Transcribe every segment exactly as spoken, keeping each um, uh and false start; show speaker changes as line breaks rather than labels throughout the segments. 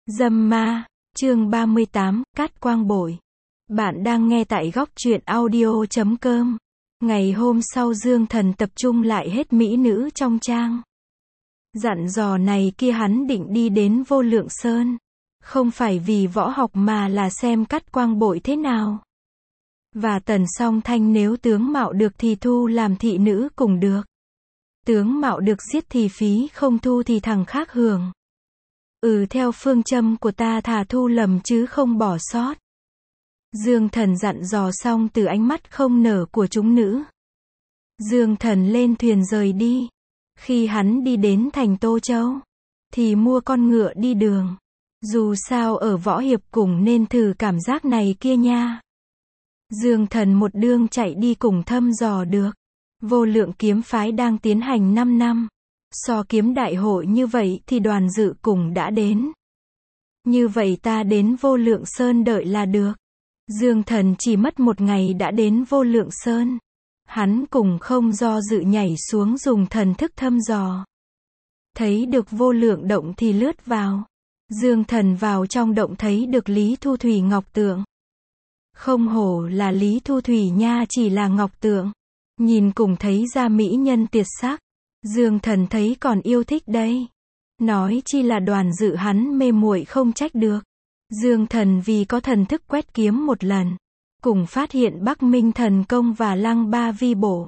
Dâm ma, chương ba mươi tám, Cát Quang Bội. Bạn đang nghe tại góc truyện audio chấm com. Ngày hôm sau Dương Thần tập trung lại hết mỹ nữ trong trang. Dặn dò này kia hắn định đi đến Vô Lượng Sơn. Không phải vì võ học mà là xem Cát Quang Bội thế nào. Và Tần Song Thanh nếu tướng mạo được thì thu làm thị nữ cùng được. Tướng mạo được giết thì phí, không thu thì thằng khác hưởng. Ừ, theo phương châm của ta thà thu lầm chứ không bỏ sót. Dương Thần dặn dò xong từ ánh mắt không nở của chúng nữ. Dương Thần lên thuyền rời đi. Khi hắn đi đến thành Tô Châu, thì mua con ngựa đi đường. Dù sao ở võ hiệp cùng nên thử cảm giác này kia nha. Dương Thần một đường chạy đi cùng thăm dò được. Vô Lượng kiếm phái đang tiến hành năm năm. So kiếm đại hội như vậy thì Đoàn Dự cùng đã đến. Như vậy ta đến Vô Lượng Sơn đợi là được. Dương Thần chỉ mất một ngày đã đến Vô Lượng Sơn. Hắn cùng không do dự nhảy xuống dùng thần thức thăm dò. Thấy được Vô Lượng động thì lướt vào. Dương Thần vào trong động thấy được Lý Thu Thủy ngọc tượng. Không hổ là Lý Thu Thủy nha, chỉ là ngọc tượng. Nhìn cùng thấy ra mỹ nhân tuyệt sắc. Dương Thần thấy còn yêu thích đây. Nói chi là Đoàn Dự hắn mê muội không trách được. Dương Thần vì có thần thức quét kiếm một lần. Cùng phát hiện Bắc Minh thần công và Lăng Ba vi bổ.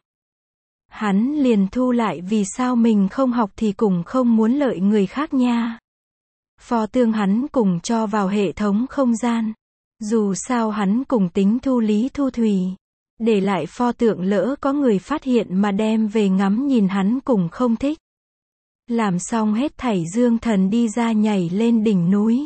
Hắn liền thu lại vì sao mình không học thì cùng không muốn lợi người khác nha. Pho tương hắn cùng cho vào hệ thống không gian. Dù sao hắn cùng tính thu Lý Thu Thủy. Để lại pho tượng lỡ có người phát hiện mà đem về ngắm nhìn hắn cùng không thích. Làm xong hết thảy Dương Thần đi ra nhảy lên đỉnh núi.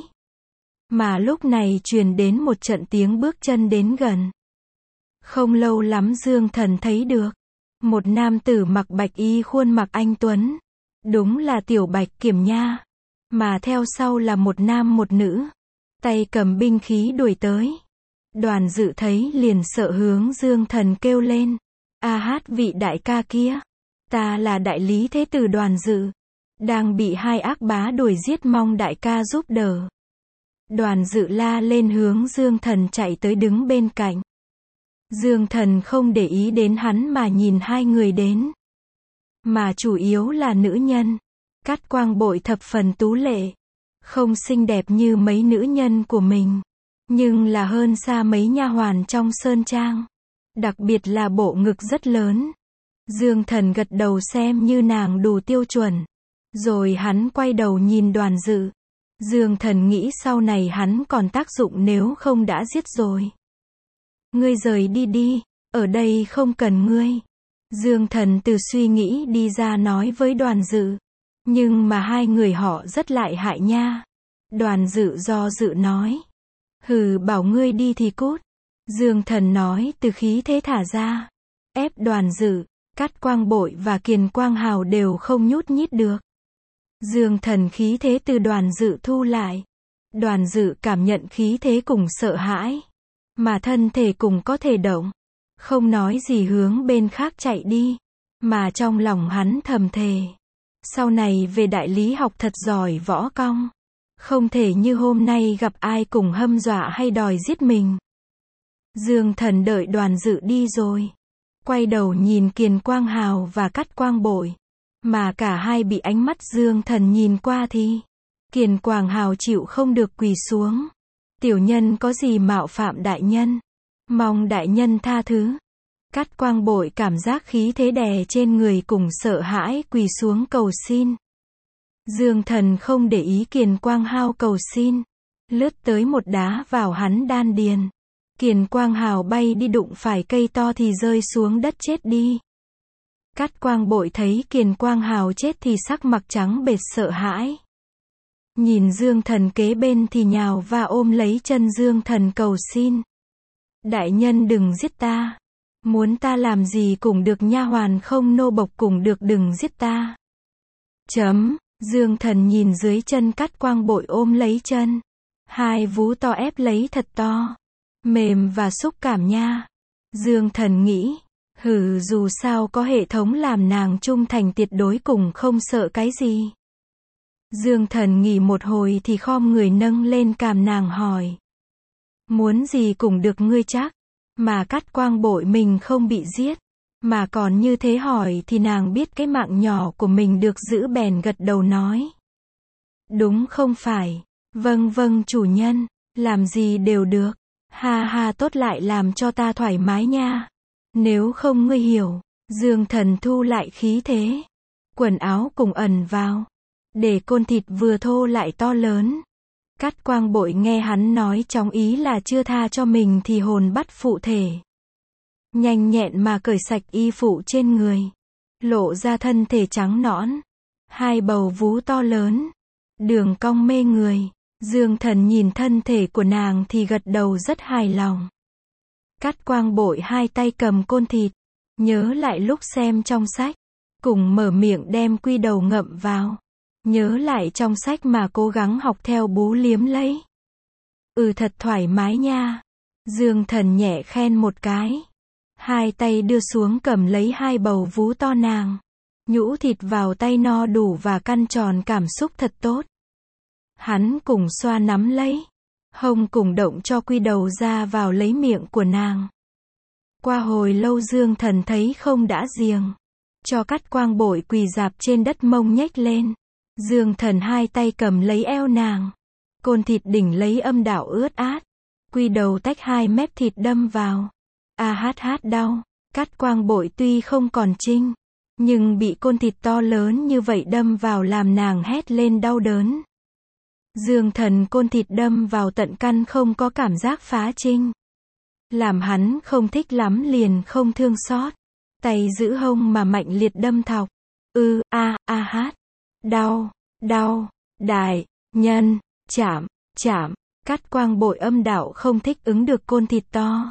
Mà lúc này truyền đến một trận tiếng bước chân đến gần. Không lâu lắm Dương Thần thấy được. Một nam tử mặc bạch y khuôn mặt anh tuấn. Đúng là Tiểu Bạch Kiểm nha. Mà theo sau là một nam một nữ. Tay cầm binh khí đuổi tới. Đoàn Dự thấy liền sợ hướng Dương Thần kêu lên. A hát vị đại ca kia. Ta là đại lý thế tử Đoàn Dự. Đang bị hai ác bá đuổi giết, mong đại ca giúp đỡ. Đoàn Dự la lên hướng Dương Thần chạy tới đứng bên cạnh. Dương Thần không để ý đến hắn mà nhìn hai người đến. Mà chủ yếu là nữ nhân. Cát Quang Bội thập phần tú lệ. Không xinh đẹp như mấy nữ nhân của mình. Nhưng là hơn xa mấy nha hoàn trong sơn trang. Đặc biệt là bộ ngực rất lớn. Dương Thần gật đầu xem như nàng đủ tiêu chuẩn. Rồi hắn quay đầu nhìn Đoàn Dự. Dương Thần nghĩ sau này hắn còn tác dụng nếu không đã giết rồi. Ngươi rời đi đi, ở đây không cần ngươi. Dương Thần từ suy nghĩ đi ra nói với Đoàn Dự. Nhưng mà hai người họ rất lại hại nha. Đoàn Dự do dự nói. Hừ, bảo ngươi đi thì cút. Dương Thần nói từ khí thế thả ra. Ép Đoàn Dự, Cát Quang Bội và Kiền Quang Hào đều không nhút nhít được. Dương Thần khí thế từ Đoàn Dự thu lại. Đoàn Dự cảm nhận khí thế cùng sợ hãi. Mà thân thể cùng có thể động. Không nói gì hướng bên khác chạy đi. Mà trong lòng hắn thầm thề. Sau này về đại lý học thật giỏi võ công. Không thể như hôm nay gặp ai cùng hâm dọa hay đòi giết mình. Dương Thần đợi Đoàn Dự đi rồi. Quay đầu nhìn Kiền Quang Hào và Cát Quang Bội. Mà cả hai bị ánh mắt Dương Thần nhìn qua thì. Kiền Quang Hào chịu không được quỳ xuống. Tiểu nhân có gì mạo phạm đại nhân. Mong đại nhân tha thứ. Cát Quang Bội cảm giác khí thế đè trên người cùng sợ hãi quỳ xuống cầu xin. Dương Thần không để ý Kiền Quang Hào cầu xin. Lướt tới một đá vào hắn đan điền. Kiền Quang Hào bay đi đụng phải cây to thì rơi xuống đất chết đi. Cát Quang Bội thấy Kiền Quang Hào chết thì sắc mặt trắng bệch sợ hãi. Nhìn Dương Thần kế bên thì nhào và ôm lấy chân Dương Thần cầu xin. Đại nhân đừng giết ta. Muốn ta làm gì cũng được, nha hoàn không nô bộc cũng được, đừng giết ta. Chấm. Dương Thần nhìn dưới chân Cát Quang Bội ôm lấy chân. Hai vú to ép lấy thật to. Mềm và xúc cảm nha. Dương Thần nghĩ. Hừ, dù sao có hệ thống làm nàng trung thành tuyệt đối cùng không sợ cái gì. Dương Thần nghỉ một hồi thì khom người nâng lên cằm nàng hỏi. Muốn gì cũng được ngươi chắc, mà Cát Quang bội mình không bị giết, mà còn như thế hỏi thì nàng biết cái mạng nhỏ của mình được giữ bèn gật đầu nói. Đúng không phải, vâng vâng chủ nhân, làm gì đều được, ha ha tốt lại làm cho ta thoải mái nha, nếu không ngươi hiểu. Dương Thần thu lại khí thế, quần áo cùng ẩn vào, để côn thịt vừa thô lại to lớn. Cát Quang bội nghe hắn nói trong ý là chưa tha cho mình thì hồn bắt phụ thể. Nhanh nhẹn mà cởi sạch y phụ trên người, lộ ra thân thể trắng nõn, hai bầu vú to lớn, đường cong mê người. Dương Thần nhìn thân thể của nàng thì gật đầu rất hài lòng. Cát Quang bội hai tay cầm côn thịt, nhớ lại lúc xem trong sách, cùng mở miệng đem quy đầu ngậm vào. Nhớ lại trong sách mà cố gắng học theo bú liếm lấy. Ừ thật thoải mái nha. Dương Thần nhẹ khen một cái. Hai tay đưa xuống cầm lấy hai bầu vú to nàng. Nhũ thịt vào tay no đủ và căn tròn cảm xúc thật tốt. Hắn cùng xoa nắm lấy. Hông cùng động cho quy đầu ra vào lấy miệng của nàng. Qua hồi lâu Dương Thần thấy không đã giềng. Cho Cát Quang bội quỳ rạp trên đất mông nhếch lên. Dương Thần hai tay cầm lấy eo nàng. Côn thịt đỉnh lấy âm đạo ướt át. Quy đầu tách hai mép thịt đâm vào. A hát hát đau. Cát Quang bội tuy không còn trinh, nhưng bị côn thịt to lớn như vậy đâm vào làm nàng hét lên đau đớn. Dương Thần côn thịt đâm vào tận căn không có cảm giác phá trinh. Làm hắn không thích lắm liền không thương xót. Tay giữ hông mà mạnh liệt đâm thọc. Ư, a, a hát. Đau, đau, đại, nhân, chạm, chạm. Cát Quang bội âm đạo không thích ứng được côn thịt to.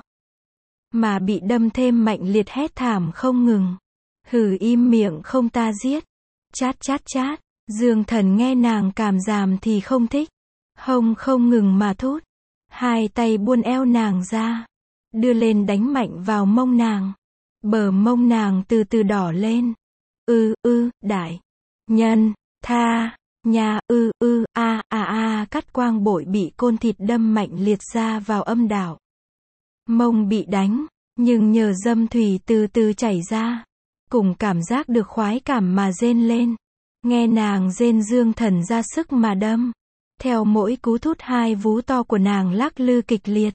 Mà bị đâm thêm mạnh liệt hét thảm không ngừng. Hừ im miệng không ta giết. Chát chát chát. Dương Thần nghe nàng càm ràm thì không thích. Hông không ngừng mà thút. Hai tay buôn eo nàng ra. Đưa lên đánh mạnh vào mông nàng. Bờ mông nàng từ từ đỏ lên. Ư, ư, đại, nhân, tha, nhà, ư, ư, a, a, a, Cát Quang bội bị côn thịt đâm mạnh liệt ra vào âm đạo. Mông bị đánh, nhưng nhờ dâm thủy từ từ chảy ra. Cùng cảm giác được khoái cảm mà rên lên. Nghe nàng rên Dương Thần ra sức mà đâm. Theo mỗi cú thút hai vú to của nàng lắc lư kịch liệt.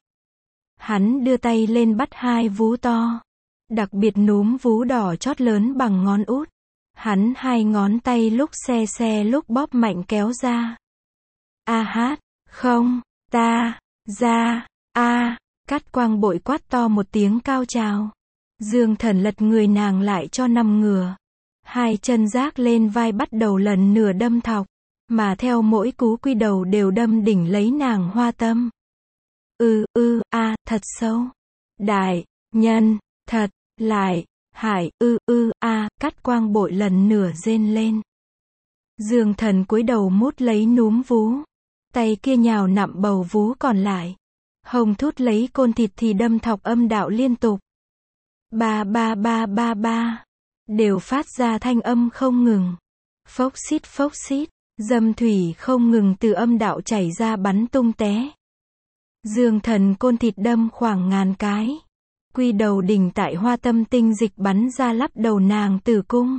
Hắn đưa tay lên bắt hai vú to. Đặc biệt núm vú đỏ chót lớn bằng ngón út. Hắn hai ngón tay lúc xe xe lúc bóp mạnh kéo ra. A hát, không, ta, ra, a, Cát Quang bội quát to một tiếng cao trào. Dương Thần lật người nàng lại cho nằm ngửa. Hai chân rác lên vai bắt đầu lần nửa đâm thọc. Mà theo mỗi cú quy đầu đều đâm đỉnh lấy nàng hoa tâm. Ư, ư, a, thật sâu. Đại, nhân, thật, lại, hải, ư, ư, a, Cát Quang bội lần nửa rên lên. Dương Thần cúi đầu mút lấy núm vú. Tay kia nhào nặm bầu vú còn lại. Hông thút lấy côn thịt thì đâm thọc âm đạo liên tục. Ba ba ba ba ba. Đều phát ra thanh âm không ngừng. Phốc xít phốc xít. Dâm thủy không ngừng từ âm đạo chảy ra bắn tung té. Dương Thần côn thịt đâm khoảng ngàn cái. Quy đầu đỉnh tại hoa tâm tinh dịch bắn ra lắp đầu nàng tử cung.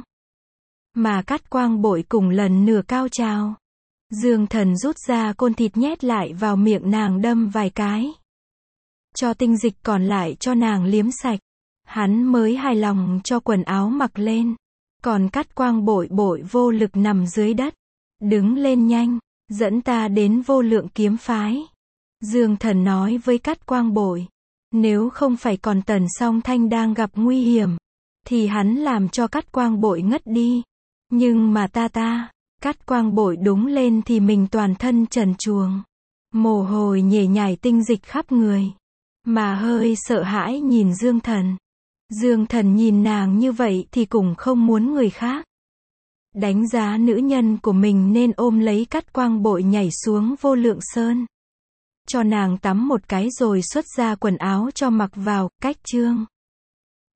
Mà Cát Quang bội cùng lần nửa cao trào. Dương Thần rút ra côn thịt nhét lại vào miệng nàng đâm vài cái. Cho tinh dịch còn lại cho nàng liếm sạch. Hắn mới hài lòng cho quần áo mặc lên. Còn Cát Quang bội bội vô lực nằm dưới đất. Đứng lên nhanh, dẫn ta đến Vô Lượng kiếm phái. Dương Thần nói với Cát Quang bội. Nếu không phải còn Tần Song Thanh đang gặp nguy hiểm, thì hắn làm cho Cát Quang bội ngất đi. Nhưng mà ta ta, Cát Quang bội đúng lên thì mình toàn thân trần truồng. Mồ hôi nhễ nhại tinh dịch khắp người. Mà hơi sợ hãi nhìn Dương Thần. Dương Thần nhìn nàng như vậy thì cũng không muốn người khác. Đánh giá nữ nhân của mình nên ôm lấy Cát Quang bội nhảy xuống Vô Lượng Sơn. Cho nàng tắm một cái rồi xuất ra quần áo cho mặc vào, cách chương.